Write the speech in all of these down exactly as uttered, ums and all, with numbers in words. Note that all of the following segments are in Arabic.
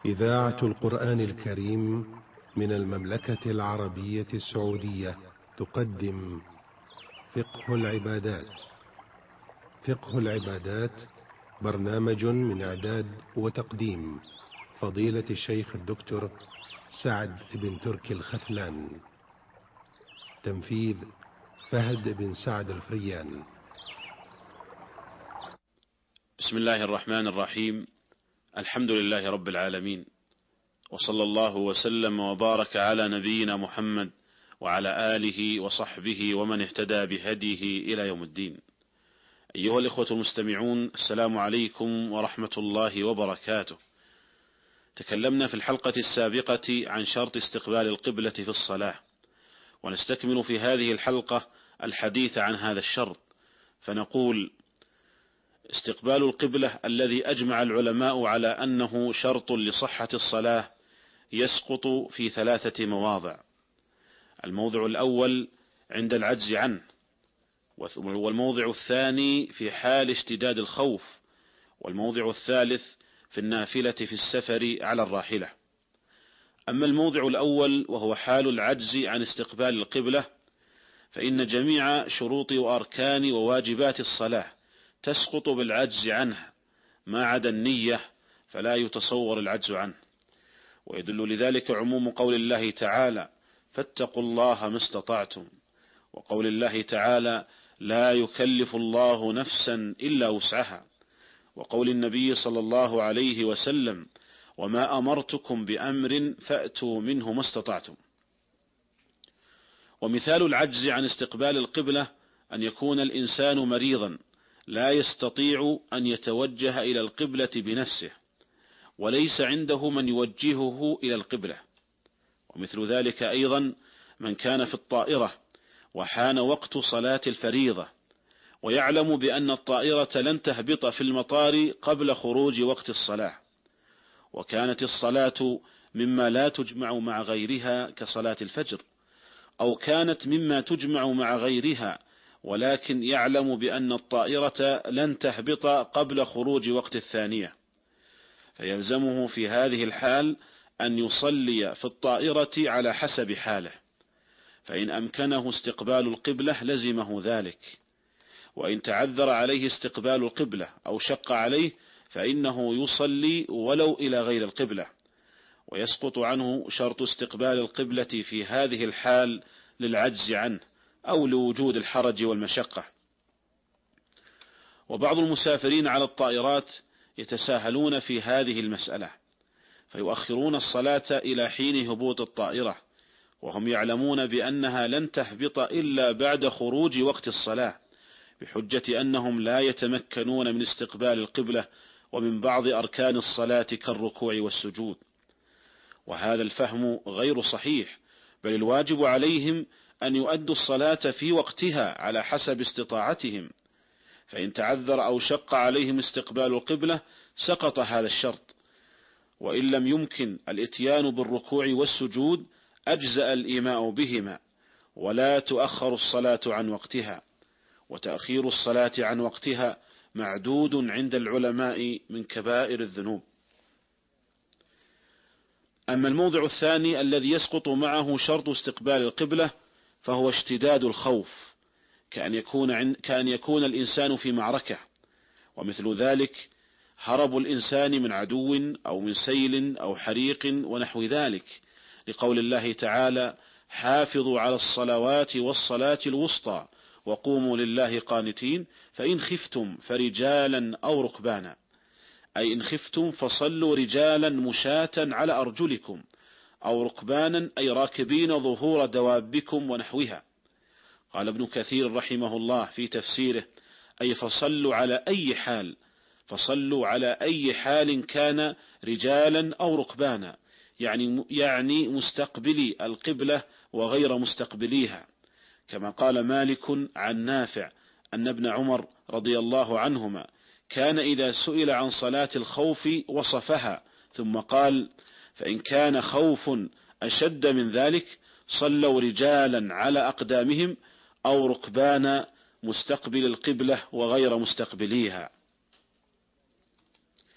إذاعة القرآن الكريم من المملكة العربية السعودية تقدم فقه العبادات. فقه العبادات برنامج من إعداد وتقديم فضيلة الشيخ الدكتور سعد بن تركي الختلان. تنفيذ فهد بن سعد الفريان. بسم الله الرحمن الرحيم. الحمد لله رب العالمين، وصلى الله وسلم وبارك على نبينا محمد وعلى آله وصحبه ومن اهتدى بهديه إلى يوم الدين. أيها الإخوة المستمعون، السلام عليكم ورحمة الله وبركاته. تكلمنا في الحلقة السابقة عن شرط استقبال القبلة في الصلاة، ونستكمل في هذه الحلقة الحديث عن هذا الشرط، فنقول: استقبال القبلة الذي أجمع العلماء على أنه شرط لصحة الصلاة يسقط في ثلاثة مواضع. الموضع الأول عند العجز عنه، والموضع الثاني في حال اشتداد الخوف، والموضع الثالث في النافلة في السفر على الراحلة. أما الموضع الأول وهو حال العجز عن استقبال القبلة، فإن جميع شروط وأركان وواجبات الصلاة تسقط بالعجز عنها ما عدا النية، فلا يتصور العجز عنه. ويدل لذلك عموم قول الله تعالى: فاتقوا الله ما استطعتم، وقول الله تعالى: لا يكلف الله نفسا إلا وسعها، وقول النبي صلى الله عليه وسلم: وما أمرتكم بأمر فأتوا منه ما استطعتم. ومثال العجز عن استقبال القبلة أن يكون الإنسان مريضا لا يستطيع أن يتوجه إلى القبلة بنفسه، وليس عنده من يوجهه إلى القبلة. ومثل ذلك أيضا من كان في الطائرة وحان وقت صلاة الفريضة، ويعلم بأن الطائرة لن تهبط في المطار قبل خروج وقت الصلاة، وكانت الصلاة مما لا تجمع مع غيرها كصلاة الفجر، أو كانت مما تجمع مع غيرها ولكن يعلم بأن الطائرة لن تهبط قبل خروج وقت الثانية، فيلزمه في هذه الحال أن يصلي في الطائرة على حسب حاله، فإن أمكنه استقبال القبلة لزمه ذلك، وإن تعذر عليه استقبال القبلة أو شق عليه فإنه يصلي ولو إلى غير القبلة، ويسقط عنه شرط استقبال القبلة في هذه الحال للعجز عنه أو لوجود الحرج والمشقة. وبعض المسافرين على الطائرات يتساهلون في هذه المسألة، فيؤخرون الصلاة إلى حين هبوط الطائرة، وهم يعلمون بأنها لن تهبط إلا بعد خروج وقت الصلاة، بحجة أنهم لا يتمكنون من استقبال القبلة ومن بعض أركان الصلاة كالركوع والسجود. وهذا الفهم غير صحيح، بل الواجب عليهم أن يؤدوا الصلاة في وقتها على حسب استطاعتهم، فإن تعذر أو شق عليهم استقبال القبلة سقط هذا الشرط، وإن لم يمكن الإتيان بالركوع والسجود أجزأ الإيماء بهما، ولا تؤخر الصلاة عن وقتها، وتأخير الصلاة عن وقتها معدود عند العلماء من كبائر الذنوب. أما الموضع الثاني الذي يسقط معه شرط استقبال القبلة فهو اشتداد الخوف، كأن يكون, كأن يكون الإنسان في معركة، ومثل ذلك هرب الإنسان من عدو أو من سيل أو حريق ونحو ذلك، لقول الله تعالى: حافظوا على الصلوات والصلاة الوسطى وقوموا لله قانتين فإن خفتم فرجالا أو ركبانا، أي إن خفتم فصلوا رجالا مشاة على أرجلكم، أو ركبانا أي راكبين ظهور دوابكم ونحوها. قال ابن كثير رحمه الله في تفسيره: أي فصلوا على أي حال، فصلوا على أي حال كان رجالا أو ركبانا، يعني, يعني مستقبلي القبلة وغير مستقبليها، كما قال مالك عن نافع أن ابن عمر رضي الله عنهما كان إذا سئل عن صلاة الخوف وصفها ثم قال: فإن كان خوف أشد من ذلك صلوا رجالا على أقدامهم أو ركبانا مستقبل القبلة وغير مستقبليها.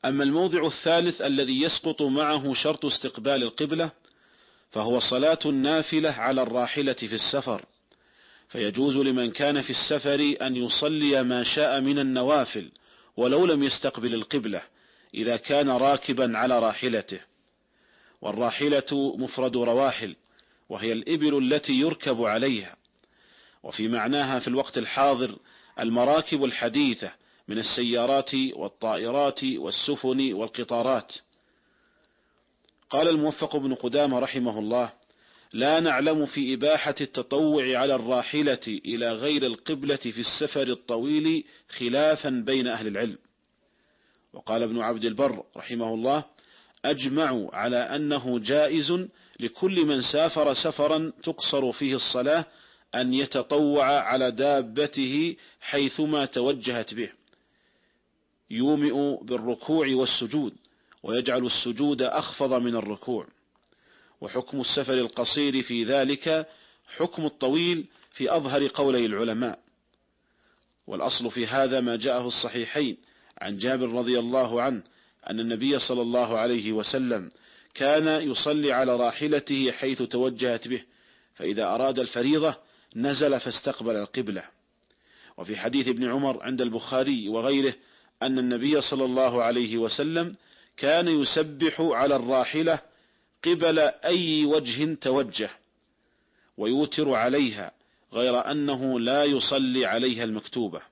أما الموضع الثالث الذي يسقط معه شرط استقبال القبلة فهو صلاة النافلة على الراحلة في السفر، فيجوز لمن كان في السفر أن يصلي ما شاء من النوافل ولو لم يستقبل القبلة إذا كان راكبا على راحلته. والراحلة مفرد رواحل، وهي الإبل التي يركب عليها، وفي معناها في الوقت الحاضر المراكب الحديثة من السيارات والطائرات والسفن والقطارات. قال الموفق بن قدامة رحمه الله: لا نعلم في إباحة التطوع على الراحلة إلى غير القبلة في السفر الطويل خلافا بين أهل العلم. وقال ابن عبد البر رحمه الله: أجمعوا على أنه جائز لكل من سافر سفرا تقصر فيه الصلاة أن يتطوع على دابته حيثما توجهت به، يومئ بالركوع والسجود ويجعل السجود أخفض من الركوع. وحكم السفر القصير في ذلك حكم الطويل في أظهر قولي العلماء. والأصل في هذا ما جاء في الصحيحين عن جابر رضي الله عنه أن النبي صلى الله عليه وسلم كان يصلي على راحلته حيث توجهت به، فإذا أراد الفريضة نزل فاستقبل القبلة. وفي حديث ابن عمر عند البخاري وغيره أن النبي صلى الله عليه وسلم كان يسبح على الراحلة قبل أي وجه توجه ويوتر عليها، غير أنه لا يصلي عليها المكتوبة.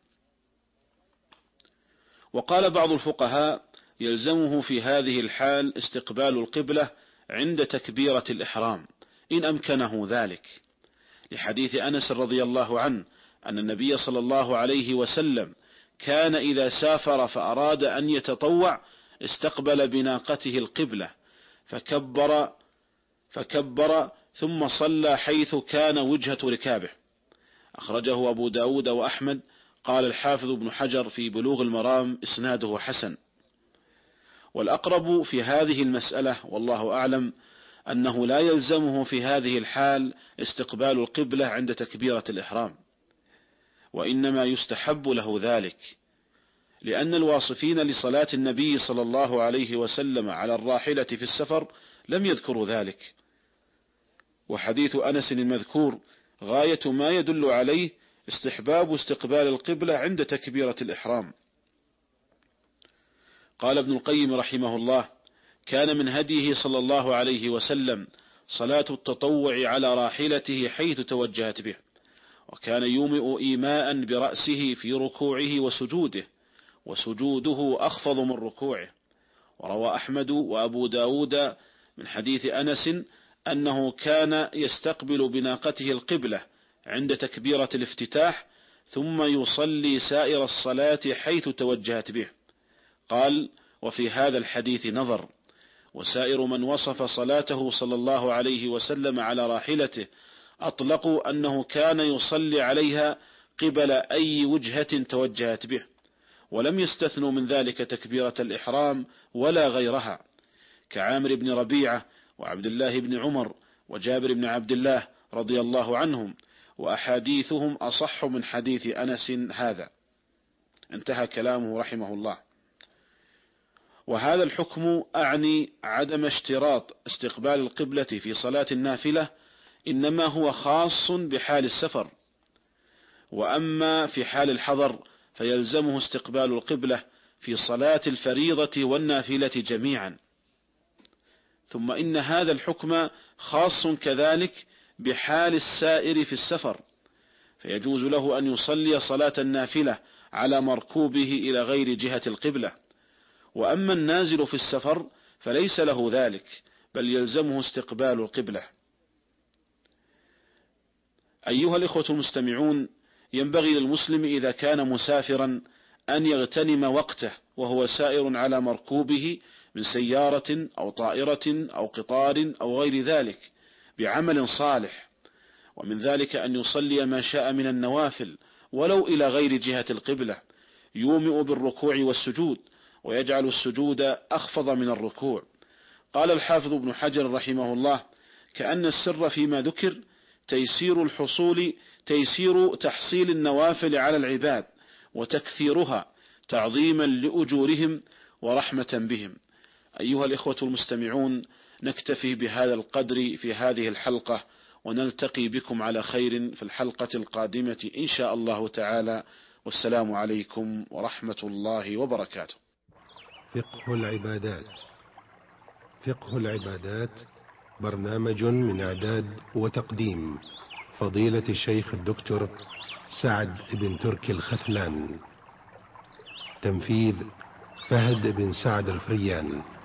وقال بعض الفقهاء: يلزمه في هذه الحال استقبال القبلة عند تكبيرة الإحرام إن أمكنه ذلك، لحديث أنس رضي الله عنه أن النبي صلى الله عليه وسلم كان إذا سافر فأراد أن يتطوع استقبل بناقته القبلة فكبر فكبر ثم صلى حيث كان وجهة ركابه. أخرجه أبو داود وأحمد. قال الحافظ ابن حجر في بلوغ المرام إسناده حسن. والأقرب في هذه المسألة والله أعلم أنه لا يلزمه في هذه الحال استقبال القبلة عند تكبيرة الإحرام، وإنما يستحب له ذلك، لأن الواصفين لصلاة النبي صلى الله عليه وسلم على الراحلة في السفر لم يذكروا ذلك. وحديث أنس المذكور غاية ما يدل عليه استحباب استقبال القبلة عند تكبيرة الإحرام. قال ابن القيم رحمه الله: كان من هديه صلى الله عليه وسلم صلاة التطوع على راحلته حيث توجهت به، وكان يومئ إيماء برأسه في ركوعه وسجوده، وسجوده أخفض من ركوعه. وروى أحمد وأبو داود من حديث أنس أنه كان يستقبل بناقته القبلة عند تكبيرة الافتتاح ثم يصلي سائر الصلاة حيث توجهت به. قال: وفي هذا الحديث نظر، وسائر من وصف صلاته صلى الله عليه وسلم على راحلته أطلقوا أنه كان يصلي عليها قبل أي وجهة توجهت به، ولم يستثنوا من ذلك تكبيرة الإحرام ولا غيرها، كعامر بن ربيعة وعبد الله بن عمر وجابر بن عبد الله رضي الله عنهم، وأحاديثهم أصح من حديث أنس هذا. انتهى كلامه رحمه الله. وهذا الحكم أعني عدم اشتراط استقبال القبلة في صلاة النافلة، إنما هو خاص بحال السفر، وأما في حال الحضر فيلزمه استقبال القبلة في صلاة الفريضة والنافلة جميعا. ثم إن هذا الحكم خاص كذلك بحال السائر في السفر، فيجوز له أن يصلي صلاة النافلة على مركوبه إلى غير جهة القبلة. وأما النازل في السفر فليس له ذلك، بل يلزمه استقبال القبلة. أيها الإخوة المستمعون، ينبغي للمسلم إذا كان مسافرا أن يغتنم وقته وهو سائر على مركوبه من سيارة أو طائرة أو قطار أو غير ذلك بعمل صالح، ومن ذلك أن يصلي ما شاء من النوافل ولو إلى غير جهة القبلة، يومئ بالركوع والسجود ويجعل السجود أخفض من الركوع. قال الحافظ ابن حجر رحمه الله: كأن السر فيما ذكر تيسير الحصول تيسير تحصيل النوافل على العباد وتكثيرها تعظيما لأجورهم ورحمة بهم. أيها الإخوة المستمعون، نكتفي بهذا القدر في هذه الحلقة، ونلتقي بكم على خير في الحلقة القادمة إن شاء الله تعالى، والسلام عليكم ورحمة الله وبركاته. فقه العبادات. فقه العبادات برنامج من إعداد وتقديم فضيلة الشيخ الدكتور سعد بن تركي الختلان. تنفيذ فهد بن سعد الفريان.